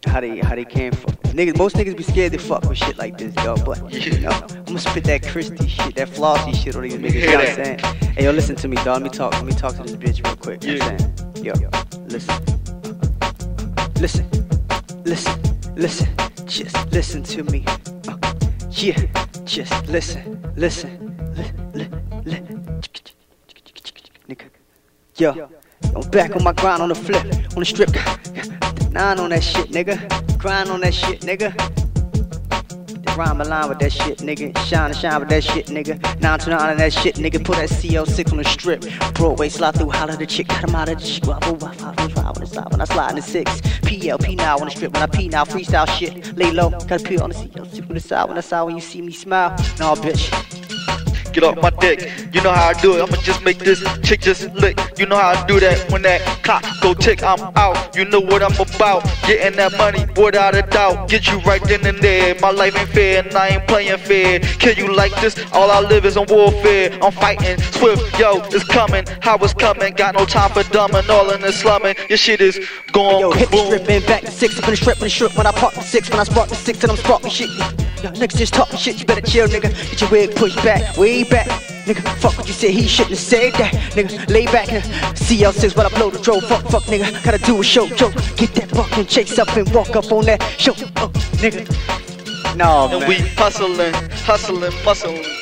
how they came from. Niggas, most niggas be scared to fuck with shit like this, dog. But you know, I'm gonna spit that Christy shit, that flossy shit on these niggas. You know what I'm saying? Hey, yo, listen to me, dog. Let me talk to this bitch real quick. You know what I'm saying? Yo, listen, just listen to me. Yeah, just listen. Nigga, yo, I'm back on my grind on the flip, on the strip. 9 on that shit, nigga. Grind on that shit, nigga. Rhyme a line with that shit, nigga. Shine with that shit, nigga. 9 to 9 on that shit, nigga. Put that CL6 on the strip. Broadway slide through, holler the chick, cut him out of the shit. When I slide in the 6. PLP now on the strip. When I pee now, freestyle shit. Lay low, gotta peel on the CL6 on the side. When you see me smile, nah, bitch. Get off my dick, you know how I do it. I'ma just make this chick just lick. You know how I do that. When that clock go tick, I'm out. You know what I'm about. Getting that money without a doubt. Get you right then and there. My life ain't fair and I ain't playing fair. Kill you like this, all I live is on warfare. I'm fighting swift, yo, it's coming. How it's coming, got no time for dumbing. All in the slumming, your shit is gone. Yo, hit the strip and back to 6. Up in the strip, when I park the 6. When I spark the 6 and I'm sparking shit. Yo, niggas just talking shit, you better chill, nigga. Get your wig pushed back, way back. Nigga, fuck what you said, he shouldn't have said that. Nigga, lay back in CL6 while I blow the drove. Fuck, nigga, gotta do a show, joke. Get that buck and chase up and walk up on that show. Nigga. No, man. And we hustling, muscling.